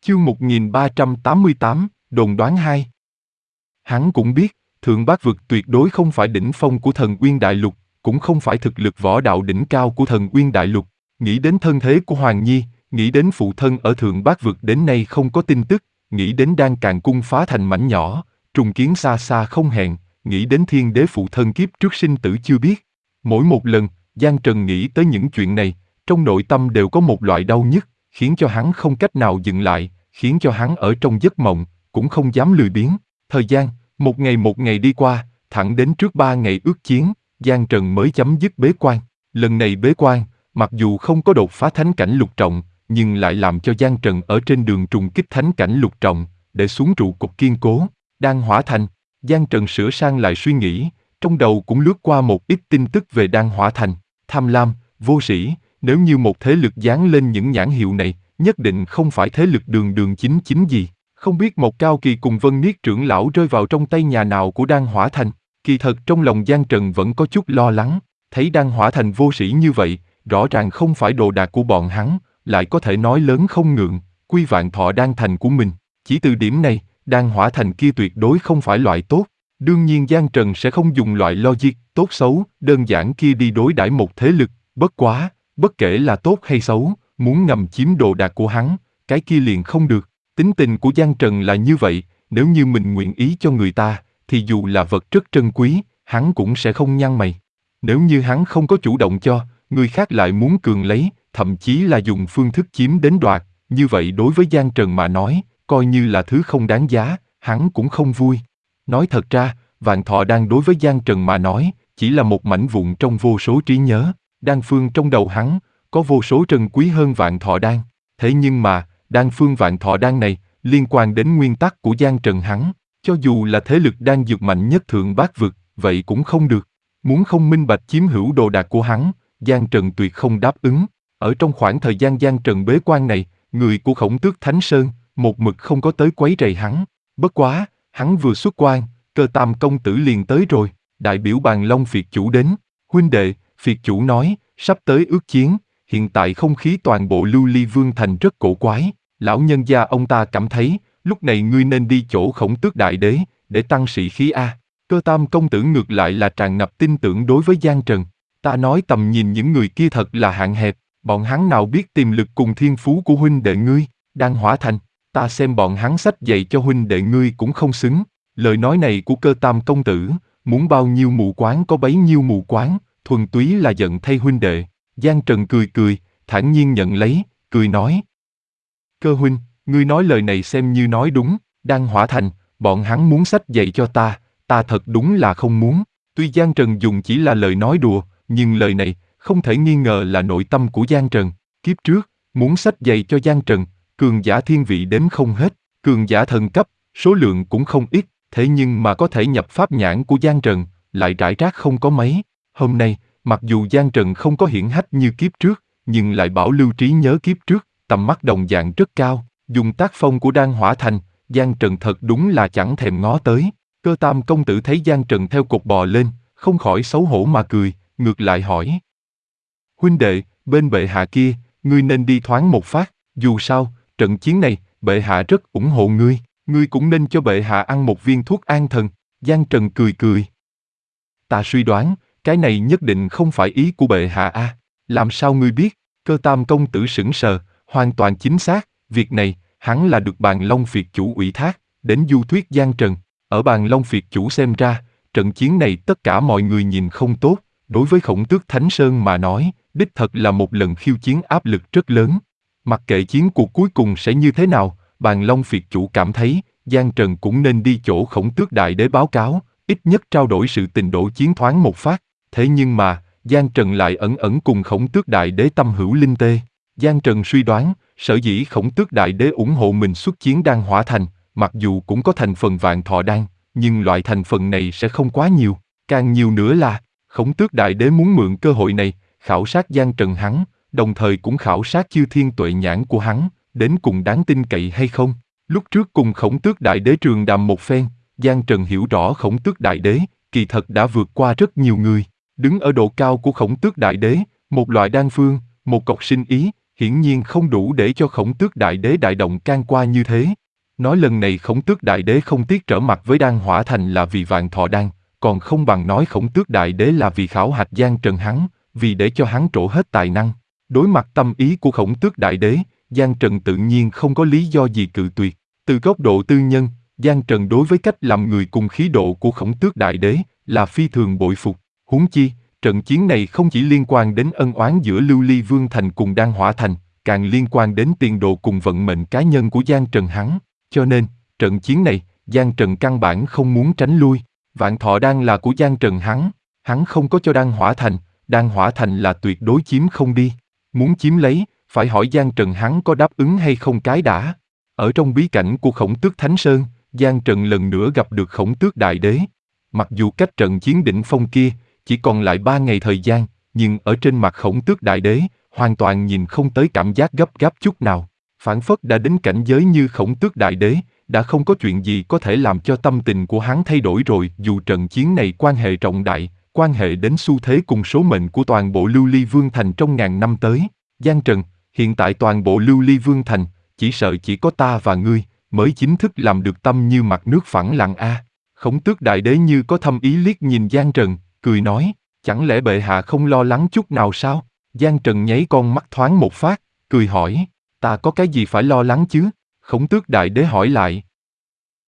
Chương 1388, đồn đoán 2. Hắn cũng biết, Thượng Bát Vực tuyệt đối không phải đỉnh phong của Thần Uyên Đại Lục, cũng không phải thực lực võ đạo đỉnh cao của Thần Uyên Đại Lục. Nghĩ đến thân thế của Hoàng Nhi, nghĩ đến phụ thân ở Thượng Bát Vực đến nay không có tin tức, nghĩ đến Đan Càn Cung phá thành mảnh nhỏ, trùng kiến xa xa không hẹn, nghĩ đến Thiên Đế phụ thân kiếp trước sinh tử chưa biết. Mỗi một lần, Giang Trần nghĩ tới những chuyện này, trong nội tâm đều có một loại đau nhức, khiến cho hắn không cách nào dừng lại, khiến cho hắn ở trong giấc mộng, cũng không dám lười biếng. Thời gian, một ngày đi qua, thẳng đến trước 3 ngày ước chiến, Giang Trần mới chấm dứt bế quan. Lần này bế quan, mặc dù không có đột phá thánh cảnh lục trọng, nhưng lại làm cho Giang Trần ở trên đường trùng kích thánh cảnh lục trọng, để xuống trụ cột kiên cố. Đan Hỏa Thành, Giang Trần sửa sang lại suy nghĩ, trong đầu cũng lướt qua một ít tin tức về Đan Hỏa Thành. Tham lam, vô sĩ, nếu như một thế lực dán lên những nhãn hiệu này, nhất định không phải thế lực đường đường chính chính gì. Không biết Mộc Cao Kỳ cùng Vân Niết trưởng lão rơi vào trong tay nhà nào của Đan Hỏa Thành. Kỳ thật trong lòng Giang Trần vẫn có chút lo lắng, thấy Đan Hỏa Thành vô sĩ như vậy, rõ ràng không phải đồ đạc của bọn hắn, lại có thể nói lớn không ngượng, quy Vạn Thọ Đan Thành của mình. Chỉ từ điểm này, Đan Hỏa Thành kia tuyệt đối không phải loại tốt. Đương nhiên Giang Trần sẽ không dùng loại logic tốt xấu đơn giản kia đi đối đãi một thế lực, bất quá, bất kể là tốt hay xấu, muốn ngầm chiếm đồ đạc của hắn, cái kia liền không được. Tính tình của Giang Trần là như vậy, nếu như mình nguyện ý cho người ta, thì dù là vật rất trân quý, hắn cũng sẽ không nhăn mày. Nếu như hắn không có chủ động cho, người khác lại muốn cường lấy, thậm chí là dùng phương thức chiếm đến đoạt, như vậy đối với Giang Trần mà nói, coi như là thứ không đáng giá, hắn cũng không vui. Nói thật ra, Vạn Thọ Đan đối với Giang Trần mà nói, chỉ là một mảnh vụn trong vô số trí nhớ, đan phương trong đầu hắn, có vô số trân quý hơn Vạn Thọ Đan. Thế nhưng mà, đan phương Vạn Thọ Đan này, liên quan đến nguyên tắc của Giang Trần hắn, cho dù là thế lực đan dược mạnh nhất Thượng Bát Vực, vậy cũng không được. Muốn không minh bạch chiếm hữu đồ đạc của hắn, Giang Trần tuyệt không đáp ứng. Ở trong khoảng thời gian Giang Trần bế quan này, người của Khổng Tước Thánh Sơn, một mực không có tới quấy rầy hắn. Bất quá, hắn vừa xuất quan, Cơ Tam công tử liền tới rồi, đại biểu Bàn Long Phiệt chủ đến. Huynh đệ, Phiệt chủ nói, sắp tới ước chiến, hiện tại không khí toàn bộ Lưu Ly Vương Thành rất cổ quái. Lão nhân gia ông ta cảm thấy, lúc này ngươi nên đi chỗ Khổng Tước Đại Đế, để tăng sĩ khí a. Cơ Tam công tử ngược lại là tràn ngập tin tưởng đối với Giang Trần. Ta nói tầm nhìn những người kia thật là hạn hẹp, bọn hắn nào biết tiềm lực cùng thiên phú của huynh đệ ngươi. Đan Hỏa Thành, ta xem bọn hắn sách dạy cho huynh đệ ngươi cũng không xứng. Lời nói này của Cơ Tam công tử, muốn bao nhiêu mù quáng có bấy nhiêu mù quáng, thuần túy là giận thay huynh đệ. Giang Trần cười, thản nhiên nhận lấy, cười nói. Cơ huynh, ngươi nói lời này xem như nói đúng, Đan Hỏa Thành, bọn hắn muốn sách dạy cho ta thật đúng là không muốn. Tuy Giang Trần dùng chỉ là lời nói đùa, nhưng lời này, không thể nghi ngờ là nội tâm của Giang Trần. Kiếp trước, muốn sách dạy cho Giang Trần, cường giả thiên vị đếm không hết, cường giả thần cấp, số lượng cũng không ít, thế nhưng mà có thể nhập pháp nhãn của Giang Trần, lại rải rác không có mấy. Hôm nay, mặc dù Giang Trần không có hiển hách như kiếp trước, nhưng lại bảo lưu trí nhớ kiếp trước, tầm mắt đồng dạng rất cao. Dùng tác phong của Đan Hỏa Thành, Giang Trần thật đúng là chẳng thèm ngó tới. Cơ Tam công tử thấy Giang Trần theo cột bò lên, không khỏi xấu hổ mà cười, ngược lại hỏi. Huynh đệ, bên bệ hạ kia, ngươi nên đi thoáng một phát, dù sao, trận chiến này, bệ hạ rất ủng hộ ngươi, ngươi cũng nên cho bệ hạ ăn một viên thuốc an thần. Giang Trần cười. Ta suy đoán, cái này nhất định không phải ý của bệ hạ a. Làm sao ngươi biết? Cơ Tam công tử sững sờ, hoàn toàn chính xác, việc này, hắn là được Bàn Long Phiệt chủ ủy thác, đến du thuyết Giang Trần. Ở Bàn Long Phiệt chủ xem ra, trận chiến này tất cả mọi người nhìn không tốt, đối với Khổng Tước Thánh Sơn mà nói, đích thật là một lần khiêu chiến áp lực rất lớn. Mặc kệ chiến cuộc cuối cùng sẽ như thế nào, Bàn Long Phiệt chủ cảm thấy, Giang Trần cũng nên đi chỗ Khổng Tước Đại Đế báo cáo, ít nhất trao đổi sự tình đổ chiến thoáng một phát. Thế nhưng mà, Giang Trần lại ẩn cùng Khổng Tước Đại Đế tâm hữu linh tê. Giang Trần suy đoán, sở dĩ Khổng Tước Đại Đế ủng hộ mình xuất chiến Đan Hỏa Thành, mặc dù cũng có thành phần Vạn Thọ Đan, nhưng loại thành phần này sẽ không quá nhiều. Càng nhiều nữa là, Khổng Tước Đại Đế muốn mượn cơ hội này, khảo sát Giang Trần hắn, đồng thời cũng khảo sát Chư Thiên Tuệ Nhãn của hắn, đến cùng đáng tin cậy hay không. Lúc trước cùng Khổng Tước Đại Đế trường đàm một phen, Giang Trần hiểu rõ Khổng Tước Đại Đế, kỳ thật đã vượt qua rất nhiều người. Đứng ở độ cao của Khổng Tước Đại Đế, một loại đan phương, một cọc sinh ý, hiển nhiên không đủ để cho Khổng Tước Đại Đế đại động can qua như thế. Nói lần này Khổng Tước Đại Đế không tiếc trở mặt với Đan Hỏa Thành là vì Vạn Thọ Đan, còn không bằng nói Khổng Tước Đại Đế là vì khảo hạch Giang Trần hắn, vì để cho hắn trổ hết tài năng. Đối mặt tâm ý của Khổng Tước Đại Đế, Giang Trần tự nhiên không có lý do gì cự tuyệt. Từ góc độ tư nhân, Giang Trần đối với cách làm người cùng khí độ của Khổng Tước Đại Đế là phi thường bội phục. Huống chi, trận chiến này không chỉ liên quan đến ân oán giữa Lưu Ly Vương Thành cùng Đan Hỏa Thành, càng liên quan đến tiền đồ cùng vận mệnh cá nhân của Giang Trần hắn. Cho nên, trận chiến này, Giang Trần căn bản không muốn tránh lui. Vạn Thọ Đan là của Giang Trần hắn không có cho Đan Hỏa Thành là tuyệt đối chiếm không đi. Muốn chiếm lấy, phải hỏi Giang Trần hắn có đáp ứng hay không cái đã. Ở trong bí cảnh của Khổng Tước Thánh Sơn, Giang Trần lần nữa gặp được Khổng Tước Đại Đế. Mặc dù cách trận chiến đỉnh phong kia chỉ còn lại 3 ngày thời gian, nhưng ở trên mặt Khổng Tước Đại Đế, hoàn toàn nhìn không tới cảm giác gấp gáp chút nào. Phảng phất đã đến cảnh giới như Khổng Tước Đại Đế, đã không có chuyện gì có thể làm cho tâm tình của hắn thay đổi rồi. Dù trận chiến này quan hệ trọng đại, quan hệ đến xu thế cùng số mệnh của toàn bộ Lưu Ly Vương Thành trong ngàn năm tới. Giang Trần, hiện tại toàn bộ Lưu Ly Vương Thành, chỉ sợ chỉ có ta và ngươi, mới chính thức làm được tâm như mặt nước phẳng lặng a. Khổng Tước Đại Đế như có thâm ý liếc nhìn Giang Trần, cười nói, chẳng lẽ bệ hạ không lo lắng chút nào sao? Giang Trần nháy con mắt thoáng một phát, cười hỏi, ta có cái gì phải lo lắng chứ? Khổng Tước Đại Đế hỏi lại,